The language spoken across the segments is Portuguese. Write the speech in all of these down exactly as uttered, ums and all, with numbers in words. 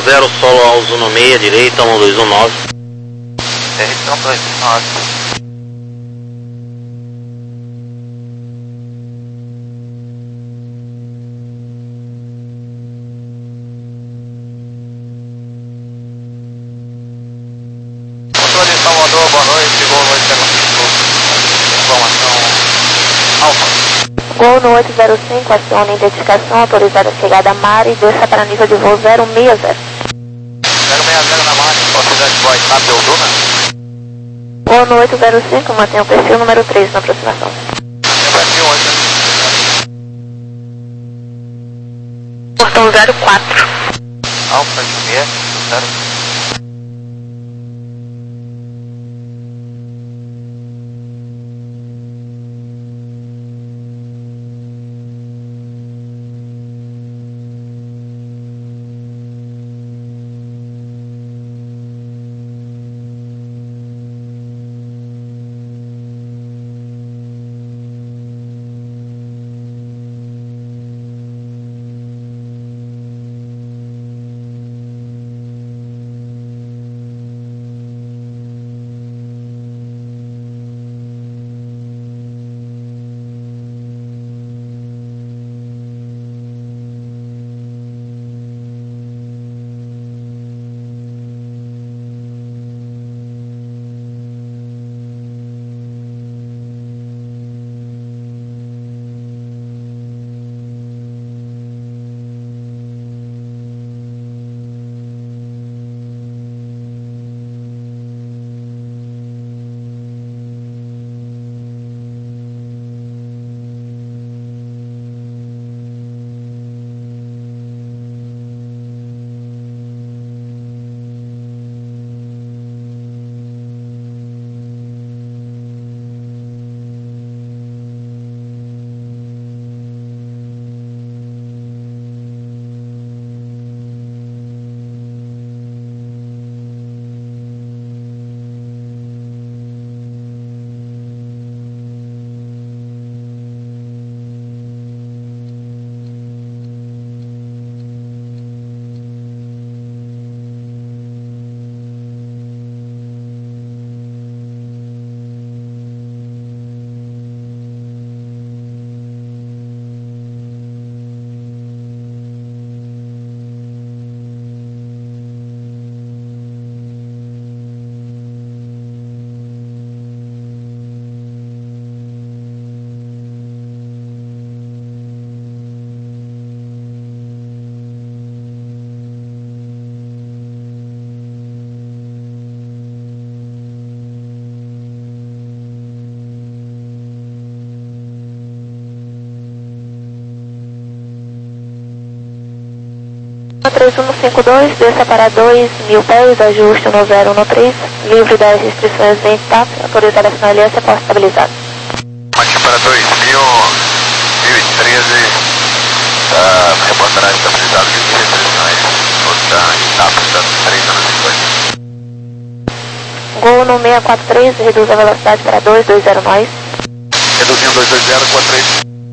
zero solo ao Zuno seis, direita, um dois um nove. R um dois um nove. Controle Salvador, boa noite, Gol no oito zero cinco, informação alfa. Gol no oito zero cinco, acione identificação, autorizada a chegada a Mari, desça para nível de voo zero seis zero. zero seis zero na Mari, possibilidade de voz na Belduna. Gol no oito zero cinco, mantenha o perfil número três na aproximação. Perfil oito. Portão zero quatro. Alfa Juliette, zero. três um cinco dois, desça para dois mil pés, ajuste no zero um três, livre das restrições de impacto, autorizada a finalização para estabilizado. Mate para dois mil e treze, uh, reportará estabilizado de restrições, outra etapa está três anos depois. Gol no seis quatro três, reduz a velocidade para dois dois zero nós. Reduzindo dois dois zero, quatro três.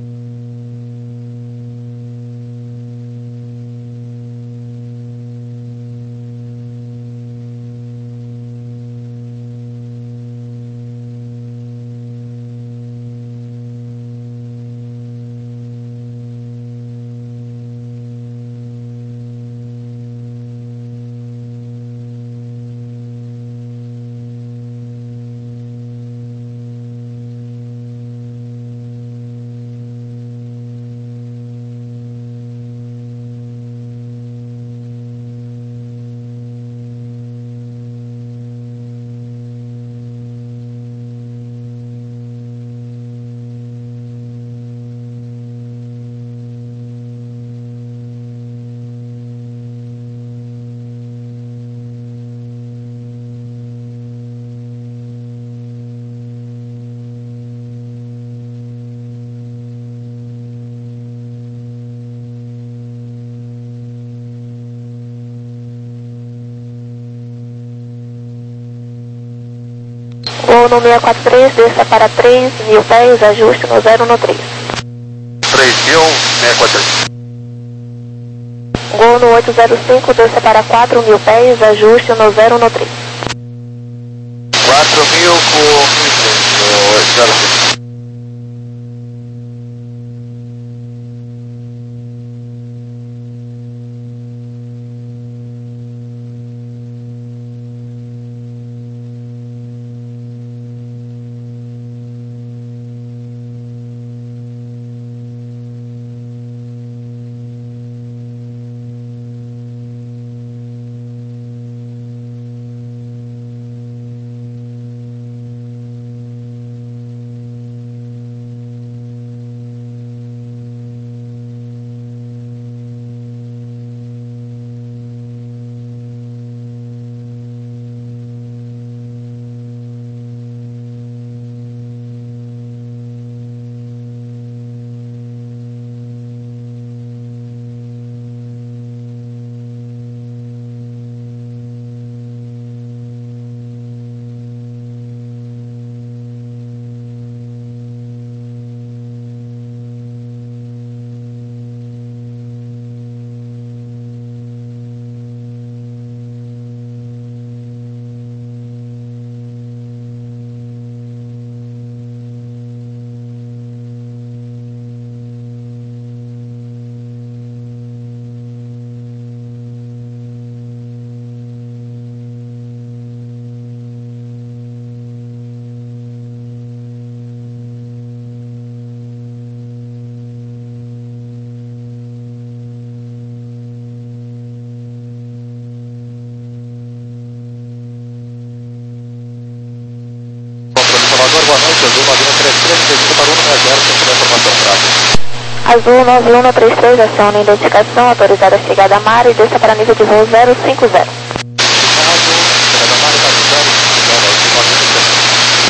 Gol no seis quatro três, desça para três mil pés, ajuste no zero um três. três mil, seis quatro três. Gol no oito zero cinco, desça para quatro mil pés, ajuste no zero um três. quatro mil com mil e cem, no oito zero cinco. Boa noite, Azul nove um três três, descida para um nove zero, sem informação prática. Azul nove um três três, aciona a identificação, autorizada a chegada a mar e desça para nível de voo zero cinco zero. Chegada a mar, está no zero cinco zero, Azul nove um três três.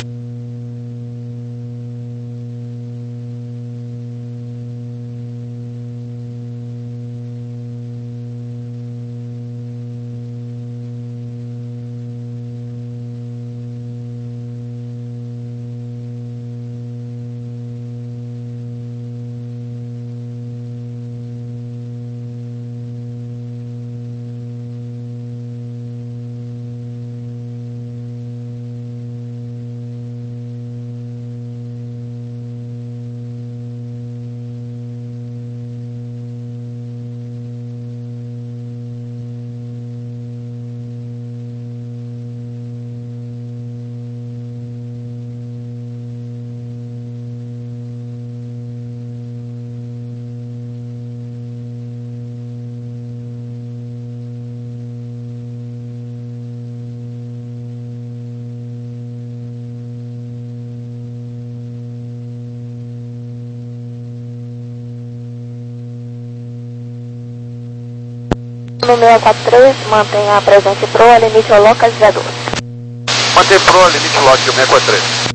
No seis quatro três, mantenha a presente proa, limite ao localizador. Mantém pro, limite lock, seis quatro três.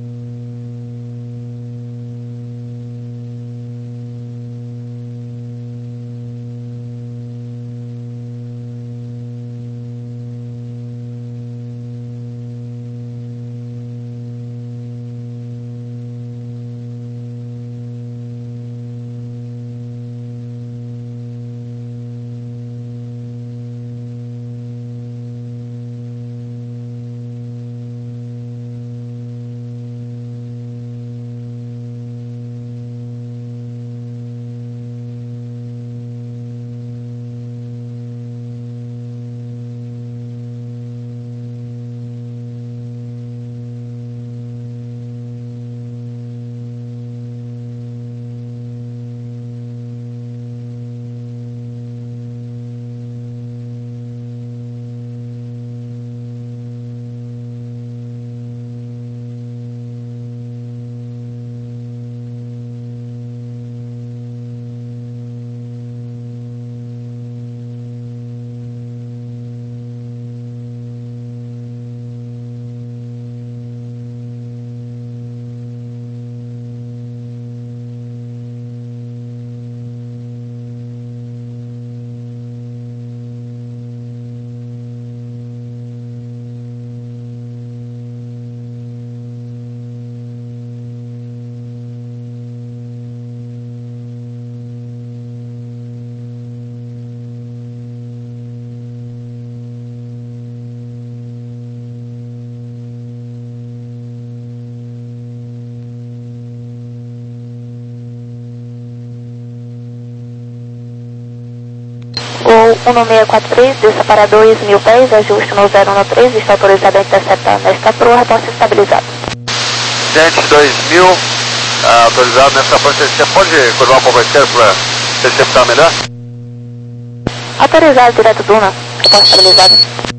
Gol um seis quatro três, desça para dois mil pés, ajuste no zero um três, está autorizado a interceptar nesta proa, reporte estabilizado. Gente, dois mil, ah, autorizado nessa proa, você pode curvar um pouco a esquerda para receptar melhor? Autorizado, direto Duna, reporte estabilizado.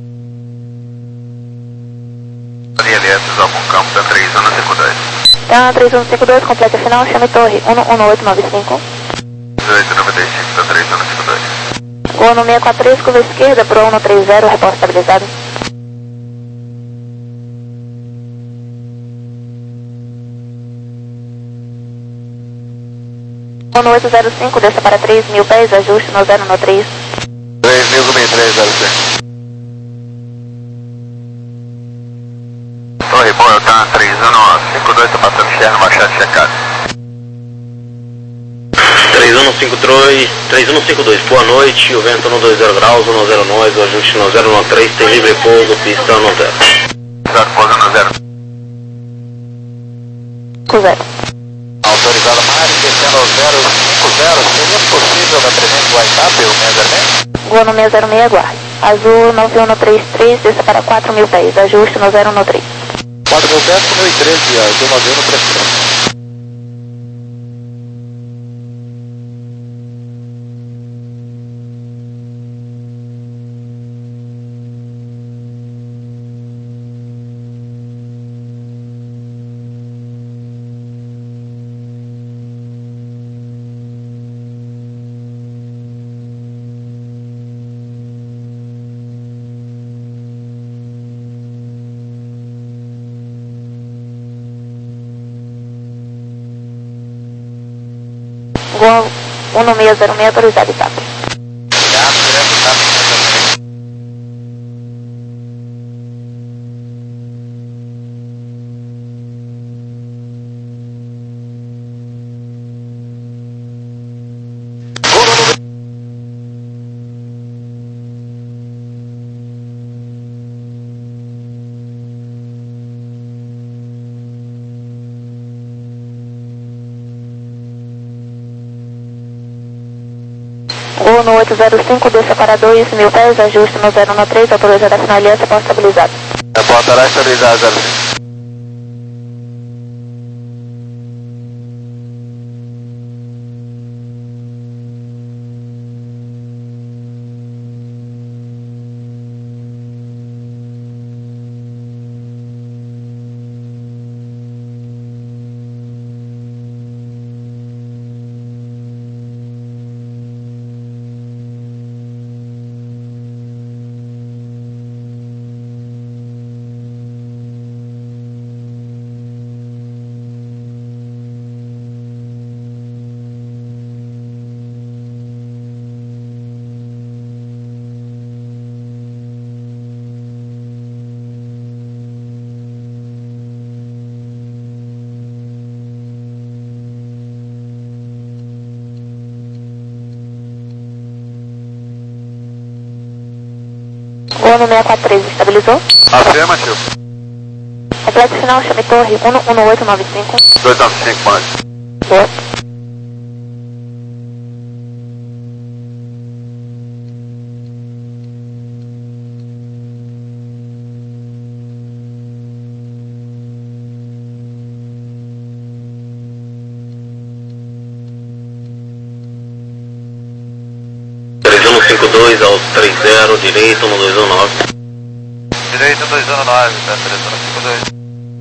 Ali, ali, algum campo da três um cinco dois. Então, três um cinco dois, completa final, chame torre um um oito nove cinco. dezoito noventa e cinco da três um cinco dois. Gol no seis quatro três, curva esquerda, pro um três zero, reporte estabilizado. Gol no oito zero cinco, desça para três mil pés, ajuste no zero um três. três mil com três zero cinco. Torre, bom, eu tenho três um cinco dois, tô passando externo, machado checado. três um cinco dois, três um cinco dois, boa noite, o vento no dois zero graus, no zero nós, o ajuste no zero um três, tem livre pouso, pista no zero. Exato, pouso no zero. Com zero. Autorizado Mari, descendo ao zero cinco zero, seria possível da presente do WhatsApp, o seis zero seis? Gol no seis zero seis, aguarde. Azul nove um três três, desça para quatro mil pés, ajuste no zero um três. quatro mil pés com mil e treze, azul nove um três três. Gol um seis zero seis, autorizado e TAP. Obrigado, direto TAP seis zero seis. Gol no oito zero cinco, desça para dois mil pés, ajuste no zero um três, autorizado a final aliança, reporte estabilizado. Reportará estabilizado zero cinco. Gol no seis quatro três, estabilizou. Afirmativo. Completo final, chame torre um um oito nove cinco. dois nove cinco, mais. Boa. três um cinco dois ao três zero, direito no dois um nove. Direito dois um nove, tá? três um cinco dois.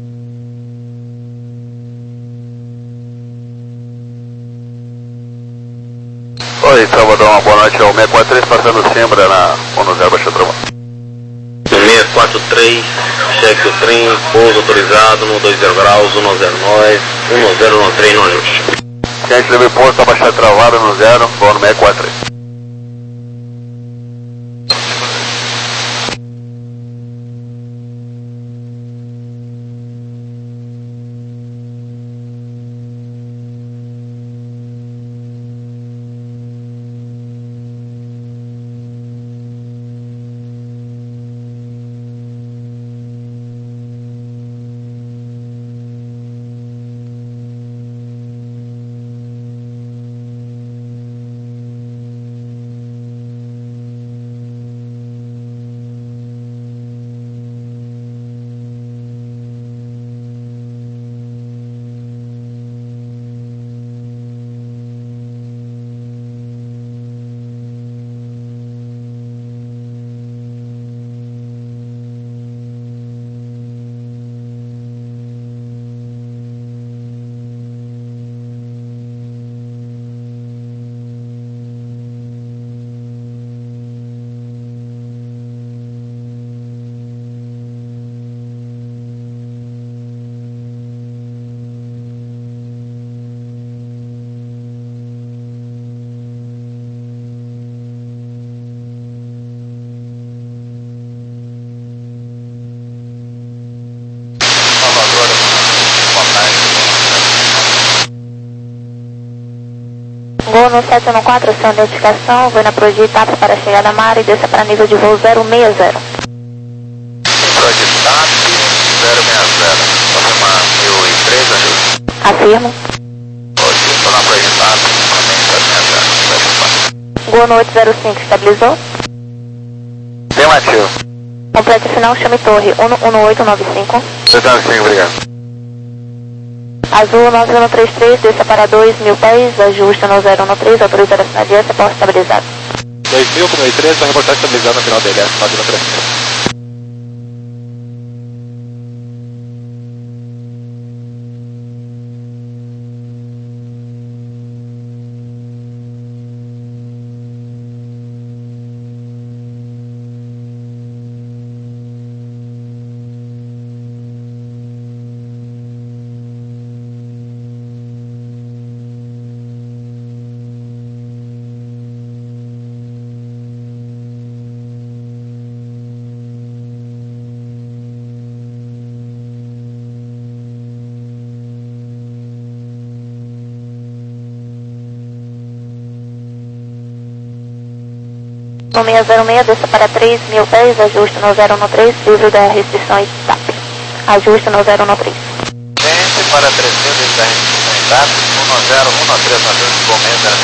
Oi, Salvador, uma boa noite. É o seis quatro três passando Simbra na um zero, baixa trovão. seis quatro três, cheque o trem, pouso autorizado no dois zero graus, um zero nove, um zero um três no ajuste. Gente, leve posto, tá baixando travada no zero, vou no seis quatro três. no sete um quatro, sua identificação, vou na Pro de Itápolis para chegar na Mara e desça para nível de voo zero seis zero. Pro de Itápolis, zero seis zero. Confirmar mil e três, ajuda. Afirmo. Ok, estou na Pro de Itápolis, também zero seis zero. Gol no oito zero cinco, estabilizou? Afirmativo. Complete final, chame torre um um oito nove cinco. Você tá assim, obrigado. Azul nove um três três, desça para dois mil pés, ajuste no zero um três, autorizar a sinalização, posto estabilizado. dois mil com mil e três, vai reportar estabilizado no final dele, nove um três três. No seis zero seis, desça para três mil pés, ajuste no zero um três, livre da restrição e T A P. Ajuste no zero um três. Gente, para três mil, livre da restrição e T A P, um zero um três, na frente, bom meio, zero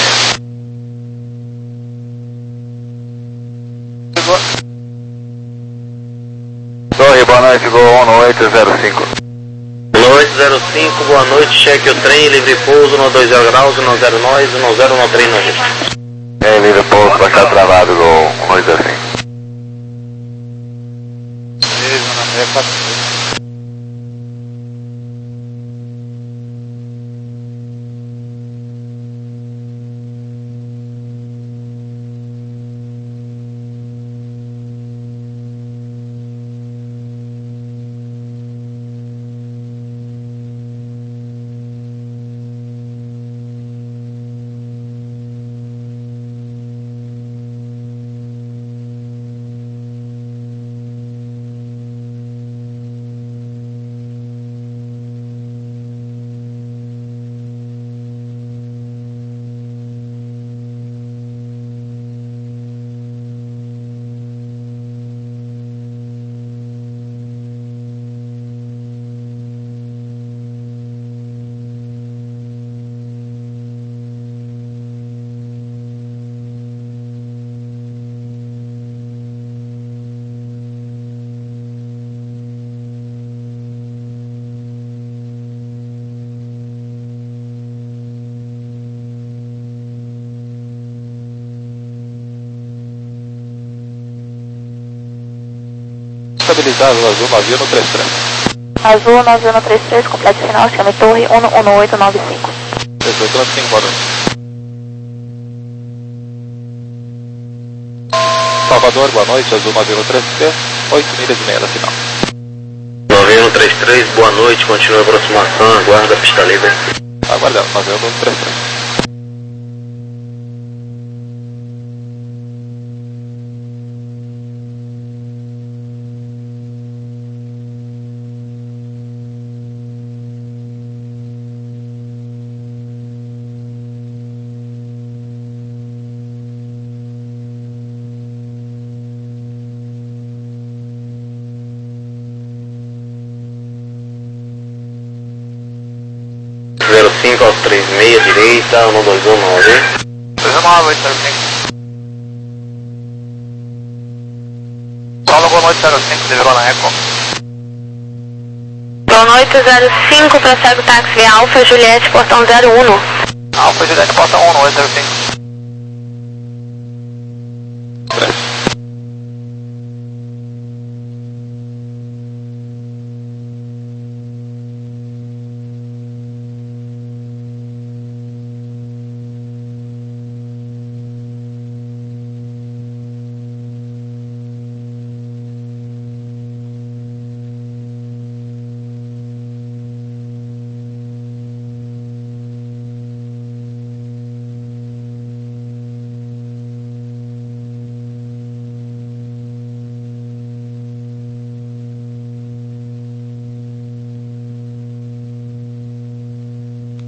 meio. Torre, boa noite, Gol um oito zero cinco. oito zero cinco, boa noite, cheque o trem, livre pouso no dois zero graus, no zero nós, no zero um três no ajuste. É, livre pouso, vai estar travado, Gol um oito zero cinco. Estabilizado, azul nove um três três. Azul nove um três três, complete final, chame torre um um oito nove cinco. dezoito nove cinco, boa noite. Salvador, boa noite, azul nove um três três, oito milhas e meia na final. nove um três três, boa noite, continua a aproximação, aguarda a pista livre. Aguardando, nove um três três. zero cinco aos três seis, direita, um dois um nove. dois um nove, oito zero cinco. Solo Gol oito zero cinco, deverou na Reco. Gol oito zero cinco, prossegue o táxi Alfa Juliette, portão zero um. Alfa Juliette, porta um oito zero cinco.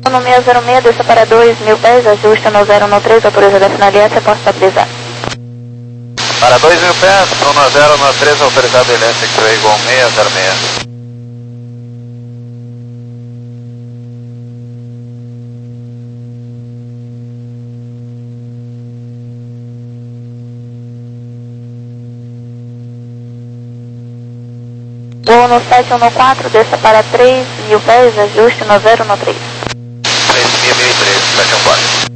No seis zero seis, desça para dois mil pés, ajuste no zero um três, autoriza da finalidade, posso estabilizar. Para dois mil pés, um zero um três, autorizado Electric Ray igual seis zero seis. Voo no sete um quatro, desça para três mil pés, ajuste no zero um três. três mil e três, sete um quatro.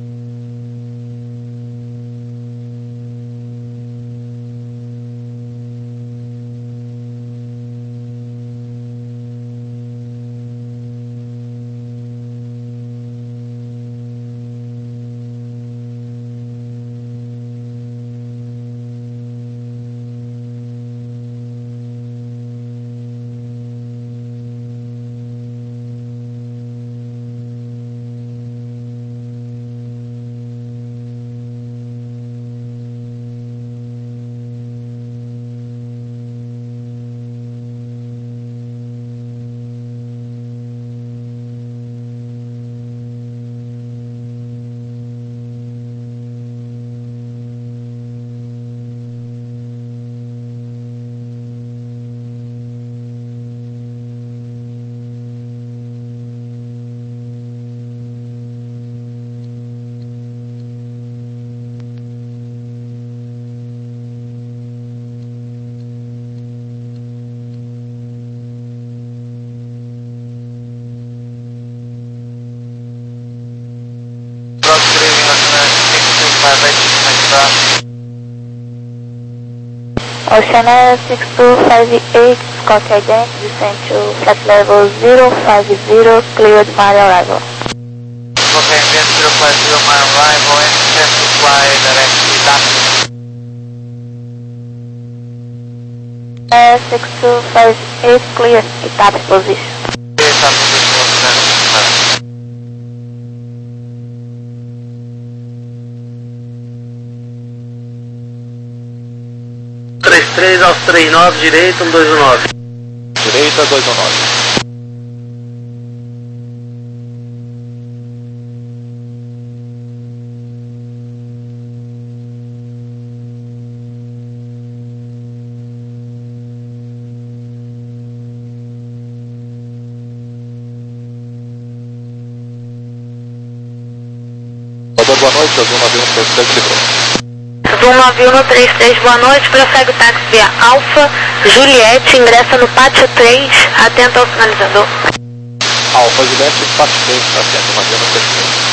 Ocean Air six two five eight, Scott Ident, descend to flight level zero five zero, cleared my arrival. Okay, then zero five zero, my arrival, and set to fly directly back. Air six two five eight, clear, ETAP position. Está position, três três aos três nove, direita, um dois um nove. Direita, dois um nove. Salvador, boa noite, Azul nove um três três, livrou. Azul nove um três três, boa noite, prossegue o táxi via Alfa, Juliette, ingressa no pátio três, atento ao sinalizador. Alfa, Juliette, pátio três, atento, nove um três três.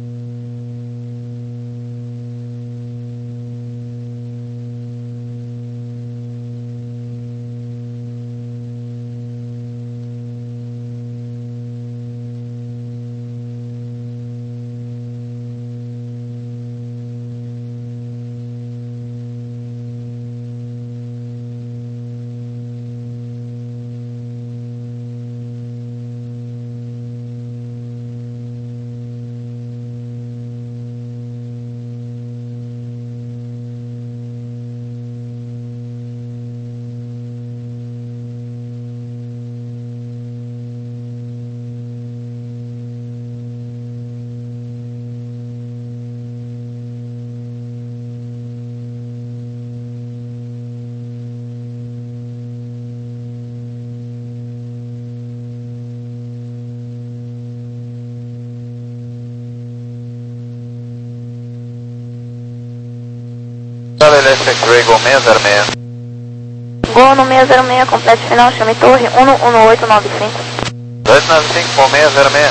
Electric Ray igual seis zero seis. Gol no seis zero seis, completo final, chame torre um um oito nove cinco. dois nove cinco com seis zero seis.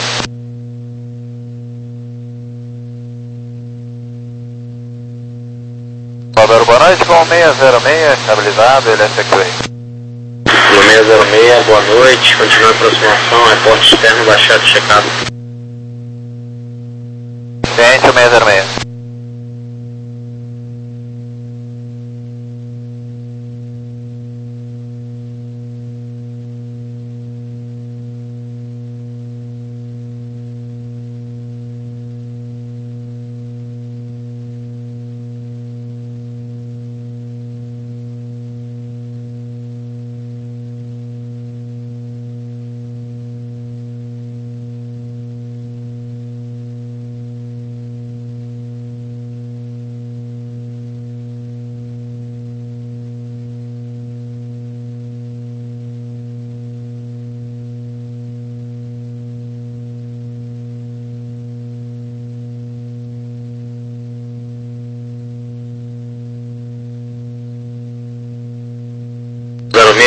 Salvador, boa noite com seis zero seis, estabilizado, Electric Ray. No seis zero seis, boa noite, continua a aproximação, reporte externo, baixado, checado. Ciente, o seis zero seis.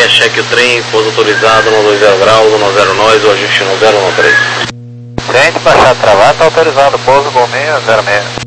cheque o trem, pouso autorizado no dois zero graus, no zero nós, o ajuste no zero um três. Gente, baixar travado, está autorizado, pouso Golminho zero seis.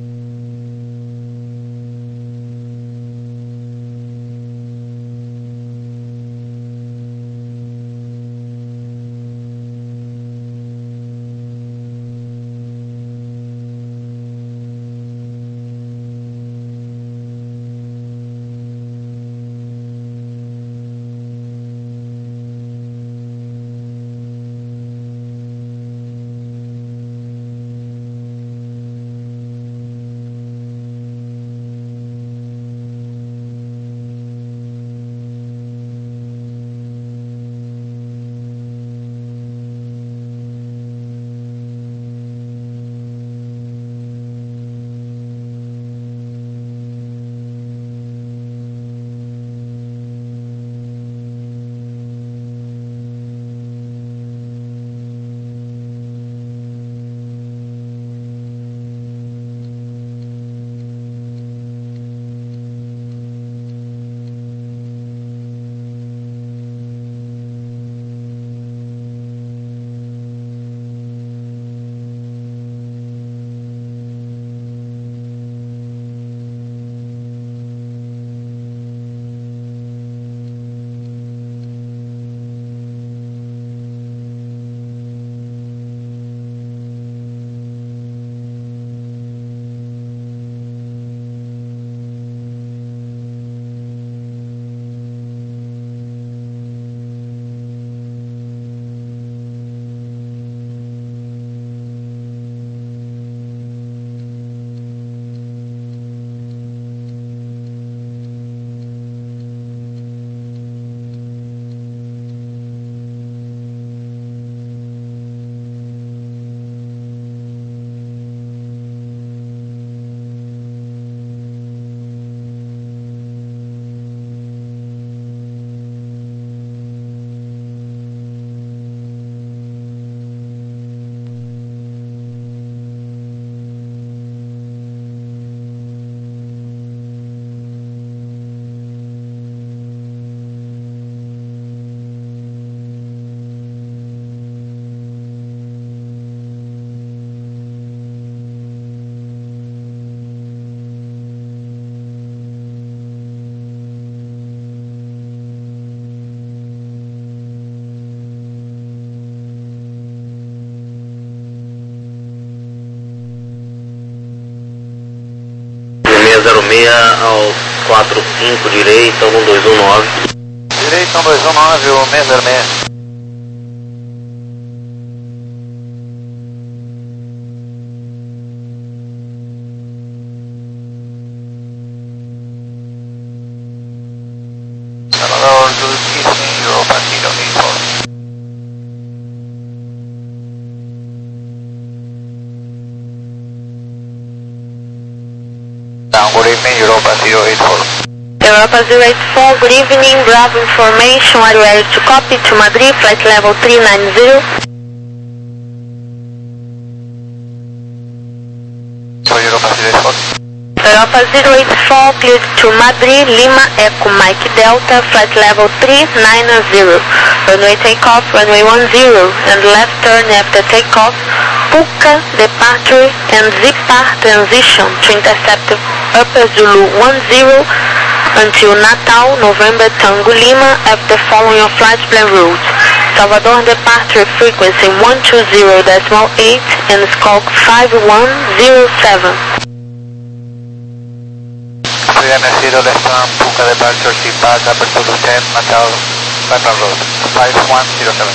zero seis ao quatro cinco direita, um dois um nove. Direita, um dois um nove, o seis zero seis. Salvador, good evening, Europa Kilo eight four. Good evening, Europa zero eight four. Europa zero eight four, good evening, Bravo information, are you ready to copy to Madrid, flight level three nine zero? So Europa zero eight four. Europa zero eight four, cleared to Madrid, Lima, Echo Mike Delta, flight level three nine zero. Runway takeoff, runway one zero, and left turn after takeoff, Puka departure and Z-Par transition to intercept Upper Zulu one zero until Natal, November Tango Lima, after following your flight plan route. Salvador departure frequency one two zero point eight and squawk five one zero seven. three nine zero, left turn, Puka departure, Z-Par, Upper Zulu ten, Natal, Baton Road, five one zero seven.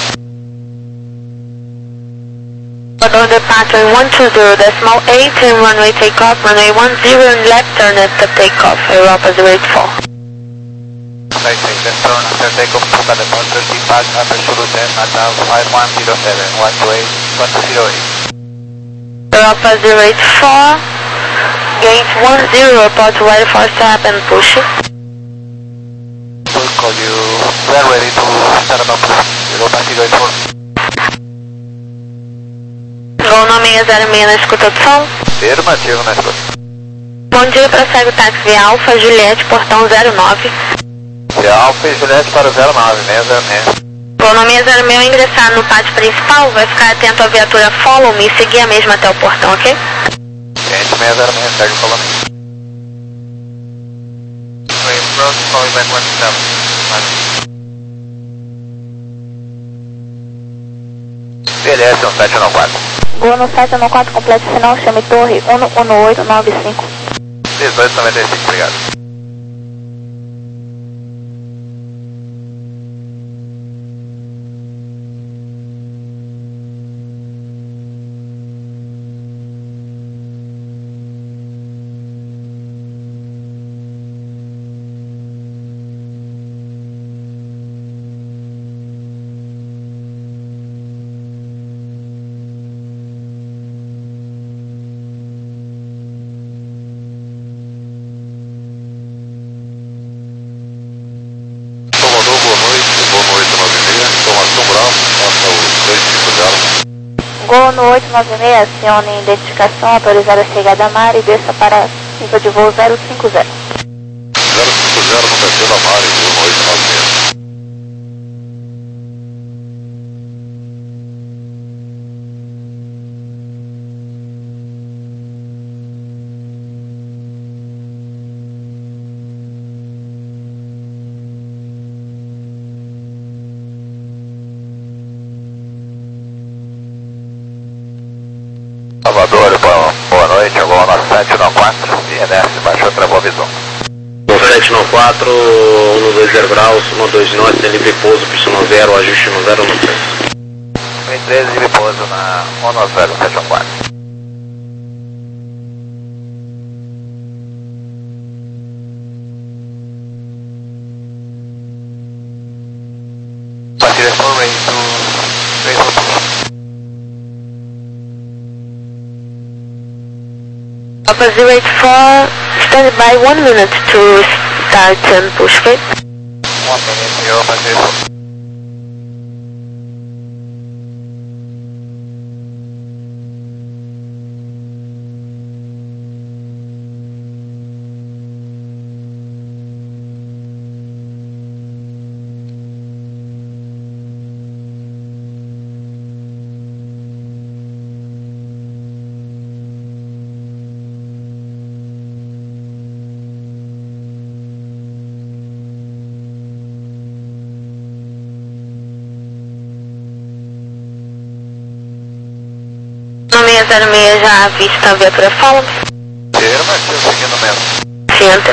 Salvador departure one two zero point eight and runway takeoff, runway one zero and left turn at the takeoff, Europa zero eight four. Right side, left turn after takeoff, Puka departure, Z-Par, Upper Zulu ten, Natal, five one zero seven, one two eight, one two zero eight. Europa zero eight four, gate one zero, report ready for stop and push. We'll call you, we are ready to start up, Europa zero eight four. Gol nome seis zero seis na escuta do som. Afirmativo na escuta. Bom dia, prossegue o táxi Alfa Juliette, portão zero nove. Alfa e Juliette para zero nove, seis zero seis. Bom, no seis zero seis ingressar no pátio principal, vai ficar atento à viatura Follow Me e seguir a mesma até o portão, ok? Gente, seis zero seis, segue o Follow Me. Beleza, um sete um quatro. Gol no sete um quatro, completo sinal, chame torre um um oito nove cinco. dezoito noventa e cinco, obrigado. Gol no oito nove seis, acione identificação, autorizada a chegada a mar e desça para nível de voo zero cinco zero. zero cinco zero, acontecendo a mar e voo no oito nove seis. Salvador, boa noite, agora no sete um quatro, I N S, baixou, travou a visão. No sete um quatro, um dois zero graus, um dois norte, tem livre pouso, pista no zero, ajuste no zero no três. um treze, livre pouso na um zero sete um quatro. A direção range do três um cinco. Alpha zero eight four, stand by one minute to start and push, okay? One minute, Alpha zero four. No seis zero seis já avista a viatura Follow Me. Afirmativo, seguindo mesmo. Enter.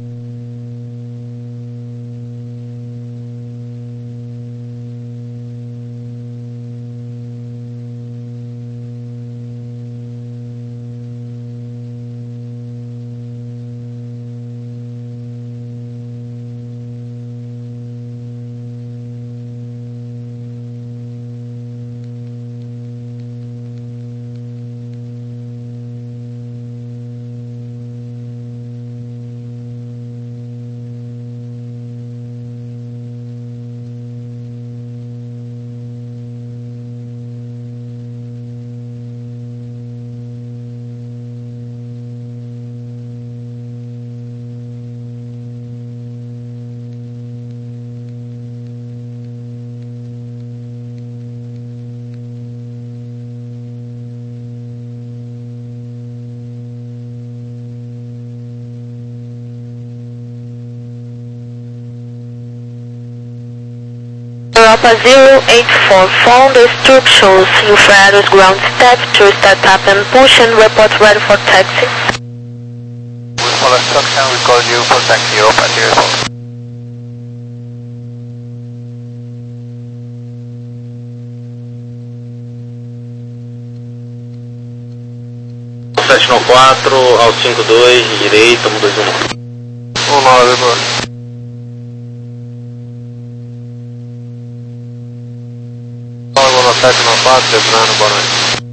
Alpha zero eight four, follow the instructions in Ferraris ground step to start up and push and report ready for taxi. We follow instruction, we call you for taxi, Alpha zero four. sete um quatro, ao cinco dois, direita, um dois um. um nove, boa. sete um quatro, Debrano, boa noite.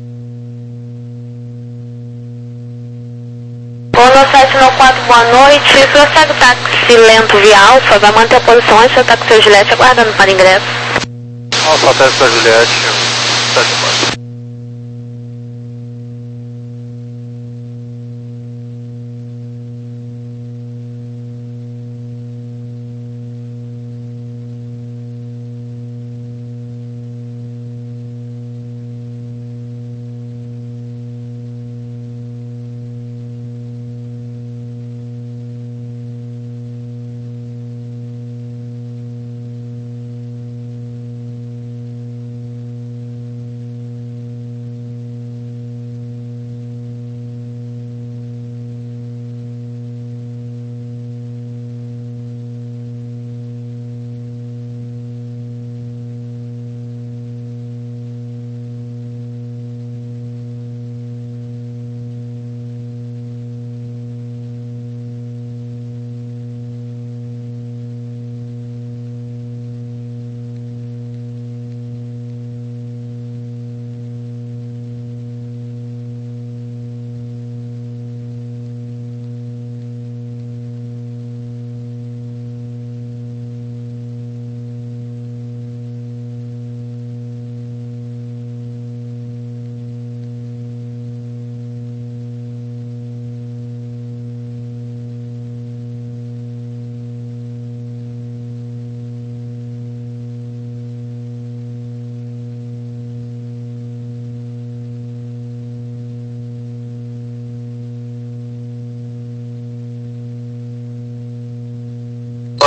Polo sete um quatro, boa noite. Prossegue o táxi lento via Alfa, vai manter a posição e seu táxi Juliette aguardando para ingresso. Alfa, táxi da Juliette, sete um quatro.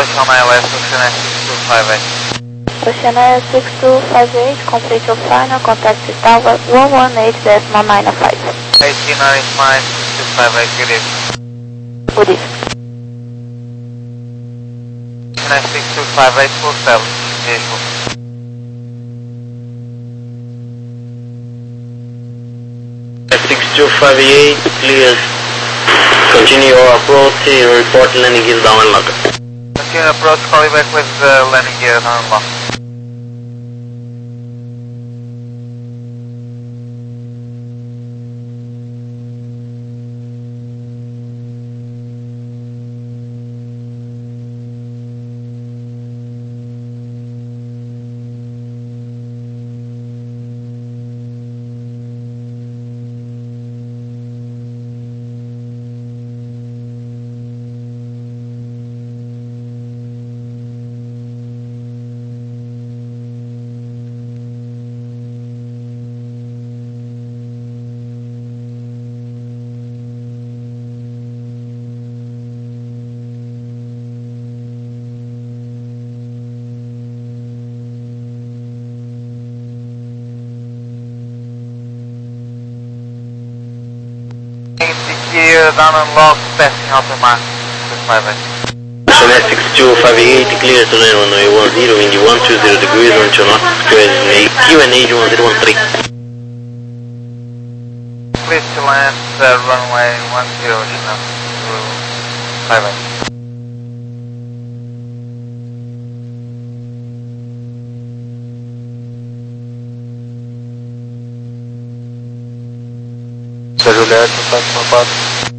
Ocean Air left, Ocean Air six two five eight. Ocean Air six two five eight, complete your final, contact the tower one one eight decimal nine five. eighteen ninety-five, six two five eight, good evening. Good evening. Ocean Air six two five eight, full seven, visual. six two five eight, clear. Continue your approach, report landing gear down and lock. Continue approach, call you back with uh, landing gear down and lock. Gear down and lock, passing out the mark, six two five eight. Ocean Air six two five eight, clear to land runway one zero, wind one two zero degrees, on to north, Q N H one zero one three. Clear to land, uh, runway one zero, Ocean Air six two five eight. Juliette, próximo quatro.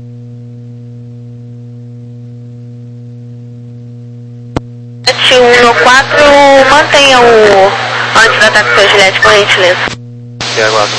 sete um quatro, mantenha o antes do ataque do Juliette, por gentileza. E aguardo.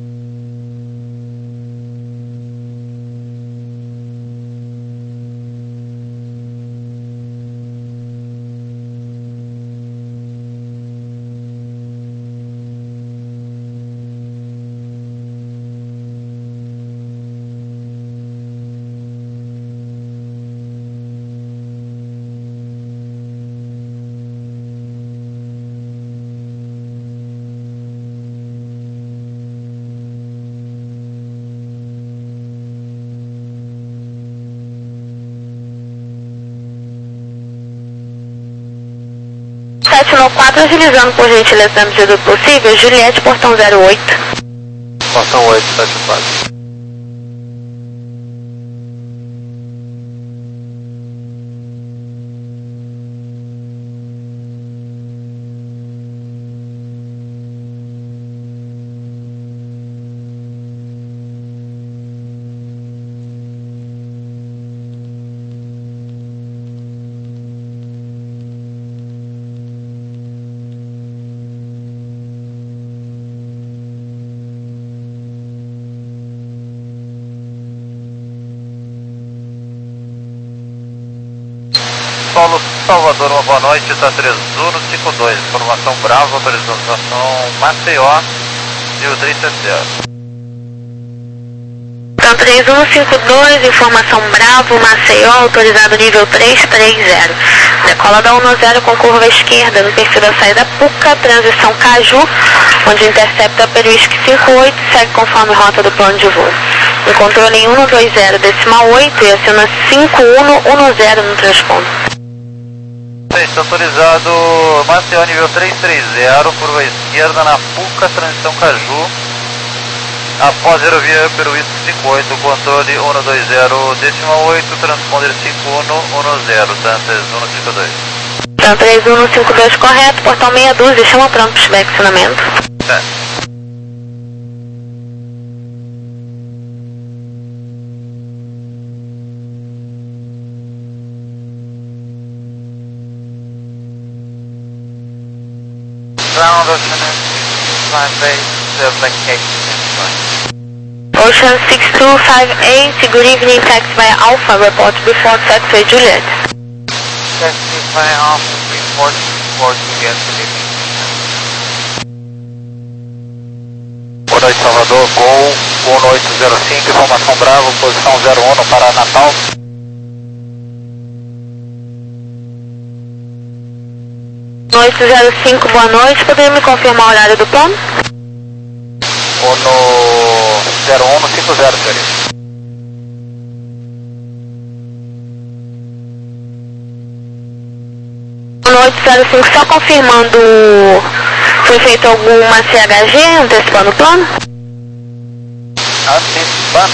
sete um quatro, agilizando por gentileza na medida do possível, Juliette, portão zero oito. Portão oito, sete quatro. Solo Salvador, uma boa noite, está três um cinco dois, informação Bravo, autorização Maceió, nível três sete zero. Então três um cinco dois, informação Bravo, Maceió, autorizado nível três três zero. Decola da um zero com curva esquerda no perfil da saída Puca, transição Caju, onde intercepta pelo Whisky cinco oito, segue conforme rota do plano de voo. Encontrou em um dois zero decimal oito e aciona cinco um um zero no transponder. Está autorizado Maceió nível três três zero, curva esquerda na Puca, transição Caju. Após aerovia pelo Whisky cinco oito, controle um dois zero decimal oito, transponder cinco um um zero, Dantas um cinco dois. Então três um cinco dois correto, portão meia dúzia, chama pronto para o acionamento. Certo. Ground Ocean six two five eight, vacation. Ocean six two five eight, good evening, taxi via Alpha, report before taxi Juliet. Taxi via Alpha, report before Juliet, good evening. Boa noite, Salvador, Gol um oito zero cinco, informação Bravo, posição zero um no Paraná Natal. oito zero cinco, boa noite. Poderia me confirmar o horário do plano? Ono zero um cinco zero, senhorita. oito zero cinco, só confirmando, foi feito alguma C H G antecipando o plano? Antecipando?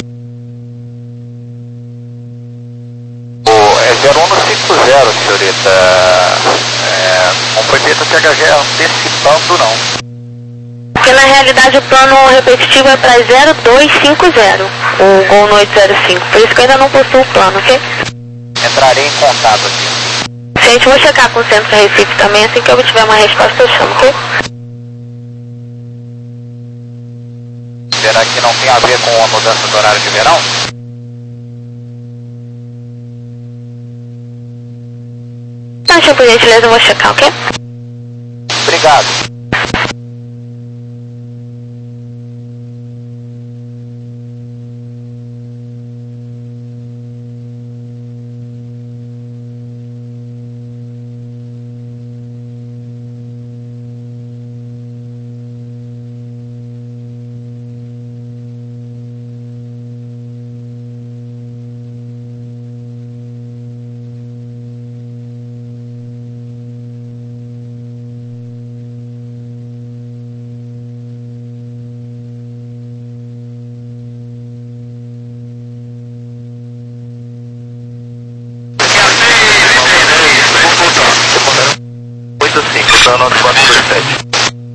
Oh, é zero um cinco zero, senhorita. É, não foi feito C H G antecipando, não. Porque na realidade o plano repetitivo é para zero dois cinco zero, o Gol no oito zero cinco, por isso que eu ainda não possuo o plano, ok? Entrarei em contato aqui. Gente, vou checar com o Centro Recife também, assim que eu tiver uma resposta eu chamo, ok? Será que não tem a ver com a mudança do horário de verão? Então, por gentileza, eu vou checar, ok? Obrigado. oito cinco, tá no quatro dois sete.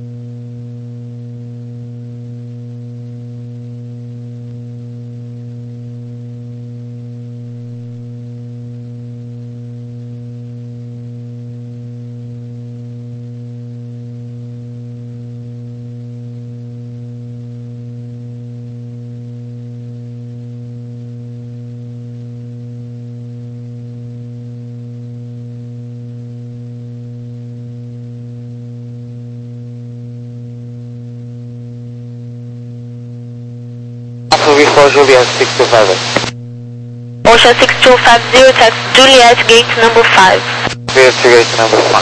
For Juliet six two five. Ocean six two five zero, text Juliet gate number five. Juliet gate number five.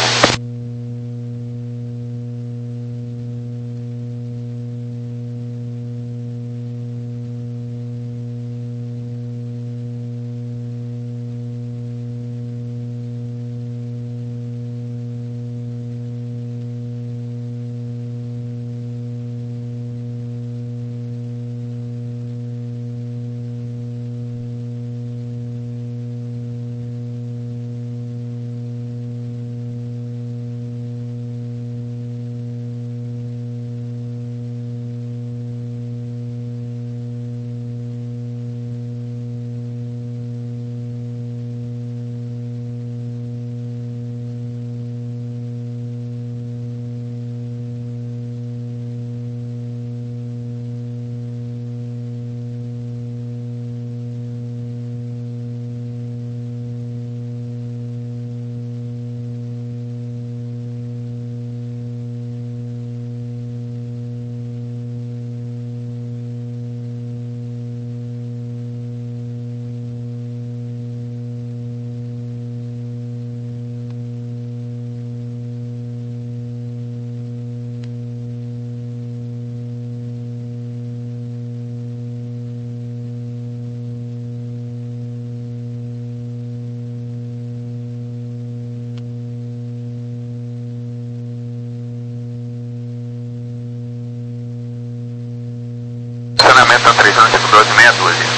Estacionamento três um cinco dois meia dúzia.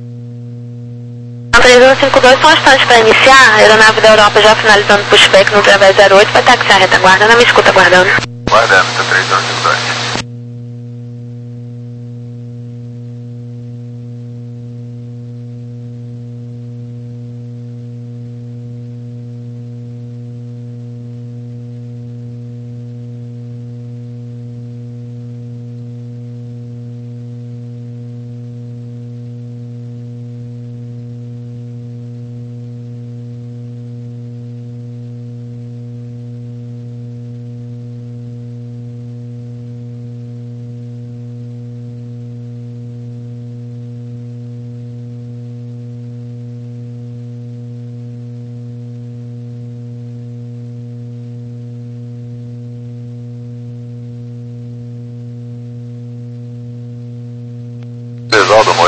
três um cinco dois são instantes para iniciar. A aeronave da Europa já finalizando o pushback no Través zero oito, vai taxiar a retaguarda. Não me escuta aguardando. Guardando, três um cinco dois.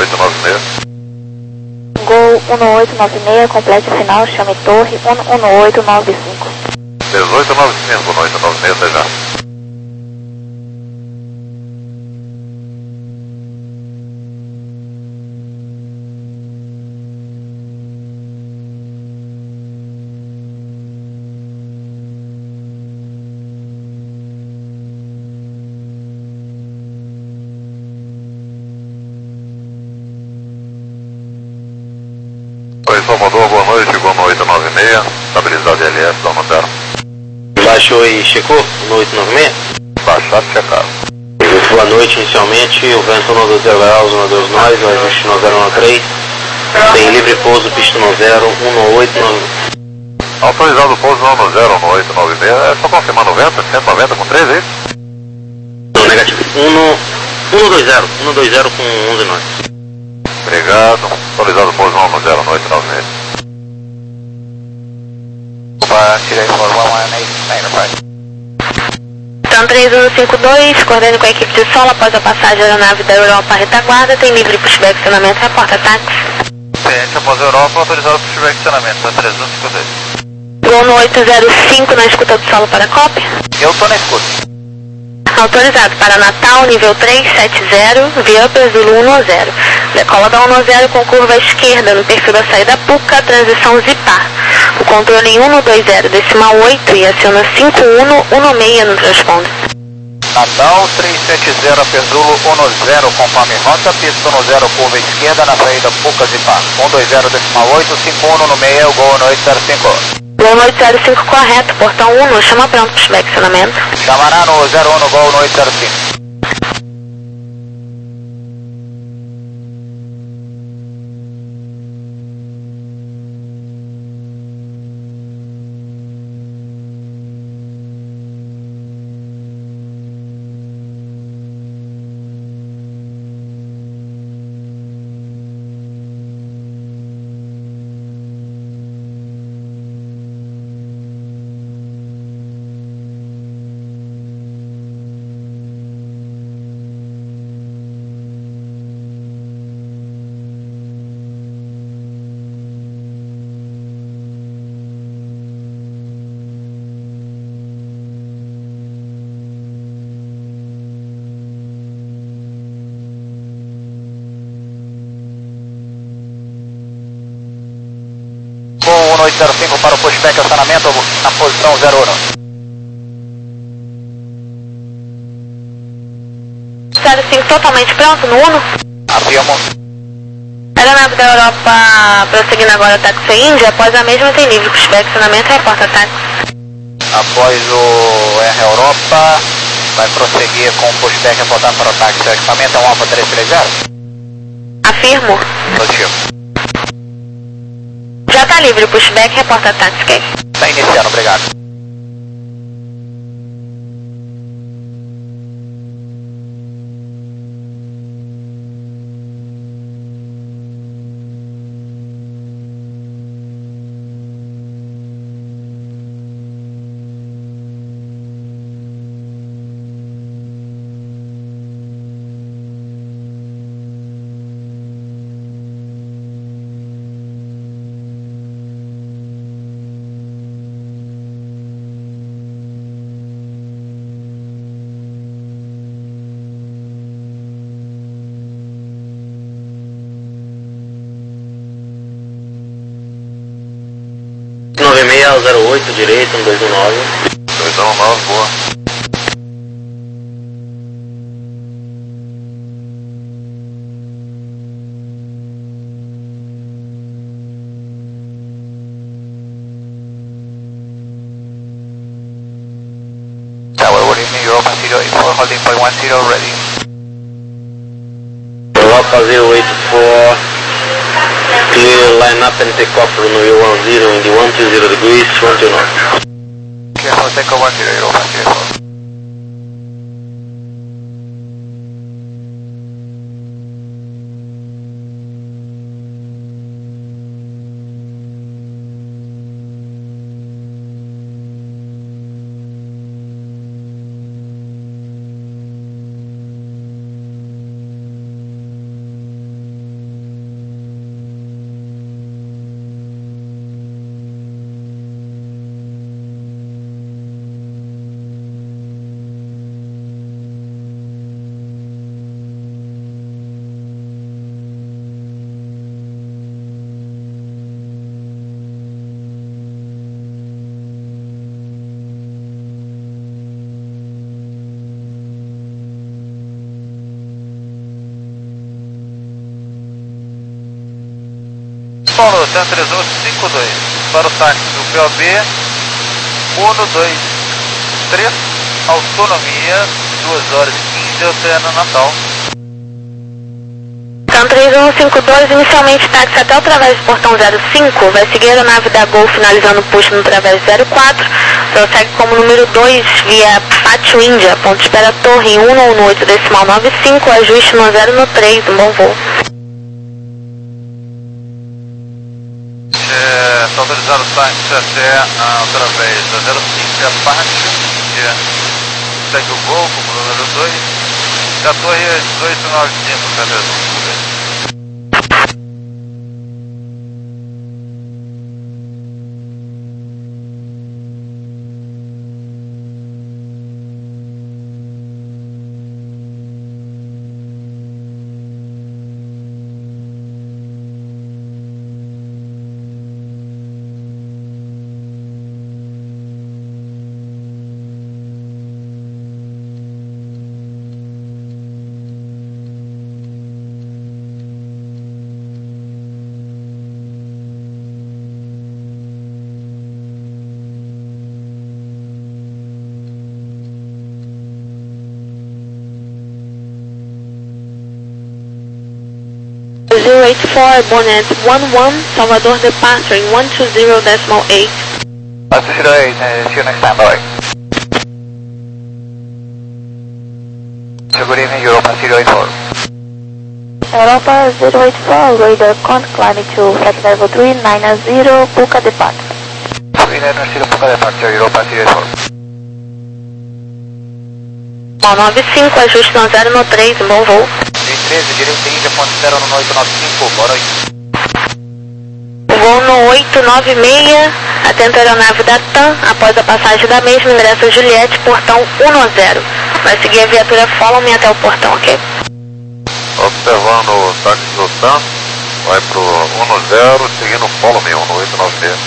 oito nove seis. Gol um oito nove seis, complete o final, chame torre um oito nove cinco. dezoito nove cinco, um oito nove seis, até já. Oi, Salvador, boa noite, chegou no oito nove seis, estabilizado L S, dá uma zero. Baixou e checou no oito nove seis? Baixado, checado. Boa noite, inicialmente, o vento um dois zero graus, um dois nove, o ajuste no zero um três, tem livre pouso, pista no zero, um oito nove. Autorizado o pouso no zero, no oito nove seis, é só confirmar noventa, cento e noventa com três, é isso? Não, negativo, um dois zero, um dois zero com onze nove. Obrigado, autorizado o pouso no zero, no oito nove seis. Opa, tirei for one one eight, Enterprise. Então três um cinco dois, coordene com a equipe de solo após a passagem da aeronave da Europa à retaguarda, tem livre pushback acionamento, reporta táxi. Ciente após a Europa, autorizado pushback acionamento, para três um cinco dois. Gol no oito zero cinco na escuta do solo para cópia. Eu tô na escuta. Autorizado para Natal, nível três sete zero, via Upper Zulu um zero. Decola da um zero com curva à esquerda no perfil da saída Puca, transição Zipar. O controle em um dois zero decimal oito e aciona cinco um um seis no transponder. Natal três sete zero, Pezulo um zero, conforme rota, pista um zero, curva esquerda na saída Puca Zipar. um dois zero decimal oito, cinco um no seis, gol no oito zero cinco. Gol no oito zero cinco correto, portão um, chama pronto pushback acionamento. Chamará no zero um, gol no oito zero cinco. um oito zero cinco para o pushback acionamento na posição zero um. zero cinco totalmente pronto no Uno. Afirmo. Aeronave da Europa prosseguindo agora táxi Índia, após a mesma tem livre pushback acionamento, reporta táxi. Após o R Europa, vai prosseguir com o pushback reportado para o táxi. O equipamento é um Alfa três três zero? Afirmo. Positivo. Já está livre o pushback, reporta táxi. Está iniciando, obrigado. nove seis zero oito, direito, um dois um nove. dois um nove, boa. Tower, what do you mean? Europa zero eight four, holding point one zero, ready. Europa zero eight four, clear line up and take off runway one zero in the one two zero degrees, one two knots. Careful, take off one zero, Europa zero four. Paulo, Cento e trinta e um cinquenta e dois, para o táxi do P O B, um dois três, autonomia, duas horas e quinze, Oceano Natal. Cento e trinta e um cinquenta e dois, inicialmente táxi até o travesso do portão zero cinco, vai seguir a aeronave da Gol finalizando o push no travesso zero quatro, prossegue como número dois via Pátio Índia, ponto de espera Torre um no oito decimal nove cinco, ajuste no zero no três, um bom voo. Está autorizado o táxi até a através da zero cinco, a Pátio Índia, segue o Gol como número dois, da Torre dezoito noventa e cinco, Cento e trinta e um cinquenta e dois. zero eight four, Bonnet one one, Salvador departure in one two zero decimal eight. zero eight, uh, see you next time, bye. So good evening, Europa zero eight four. Europa zero eight four, radar con, climbing to flight level three nine zero, Puka departure. three nine zero, Puka departure, Europa zero eight four. nove cinco, ajuste no zero no três, bom voo. treze, direita Índia, ponto zero no oito nove cinco, boa noite. Voo no oito nove seis, atento à aeronave da TAM, após a passagem da mesma, ingresso Juliette, portão um zero. Vai seguir a viatura Follow Me até o portão, ok? Observando o táxi do TAM, vai pro um zero, seguindo o Follow Me, um oito nove seis.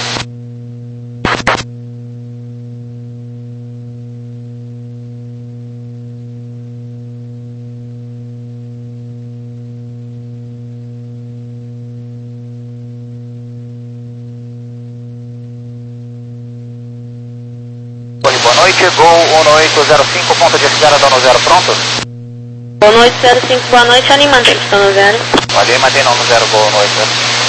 Boa noite, Gol um oito zero cinco, ponto de espera da um zero, pronto? Boa noite, zero cinco, boa noite, Animante, está no zero. Ali, mantém no zero, Gol um oito zero cinco.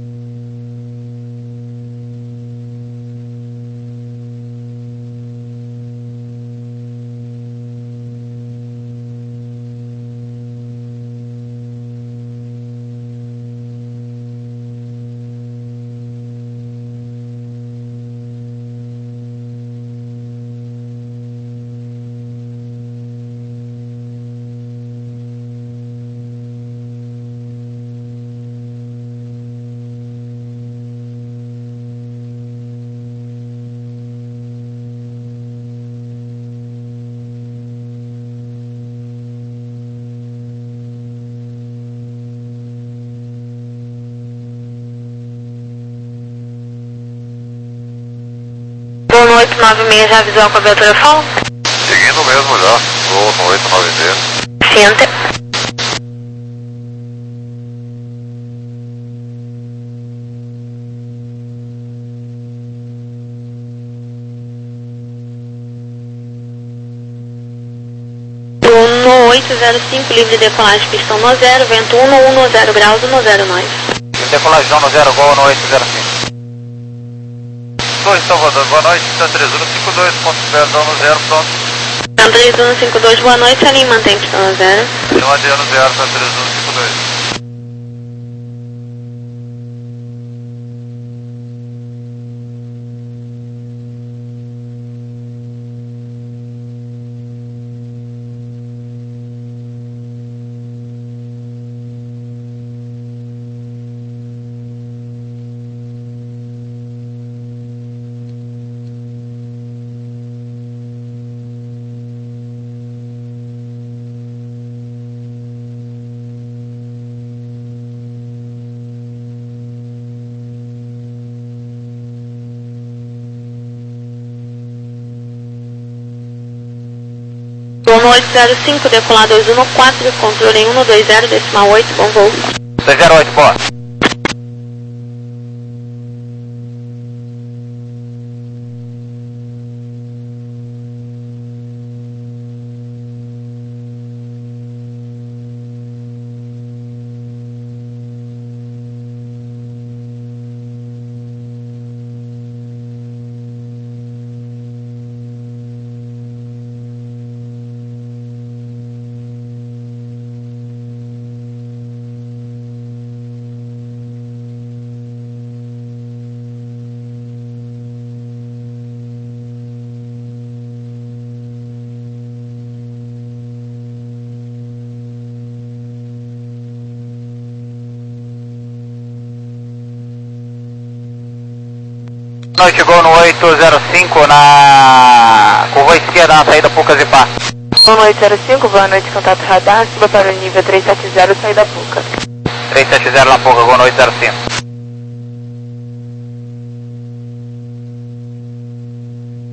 No oito nove seis já avisou a cobertura Follow? Seguindo mesmo já, voo no oito nove seis. Ciente. No oito zero cinco, livre decolagem, pistão no zero, vento um no um zero graus, um zero nove. Decolagem no zero, Gol no oito zero cinco. dois Salvador, boa noite, Cento e trinta e um cinquenta e dois, ponto de espera da um zero, pronto. Cento e trinta e um cinquenta e dois, boa noite, ali mantém pistão no zero. Chama de ano zero, Cento e trinta e um cinquenta e dois. Gol oito zero cinco, decolar dois um quatro, controle um dois zero, decimal oito, bom voo. dois zero oito, boa. Gol oito zero cinco na curva esquerda, na saída Puca Zipá. Gol oito zero cinco, boa noite, contato radar, suba para o nível três sete zero, saída Puca. três sete zero na Puca, Gol oito zero cinco.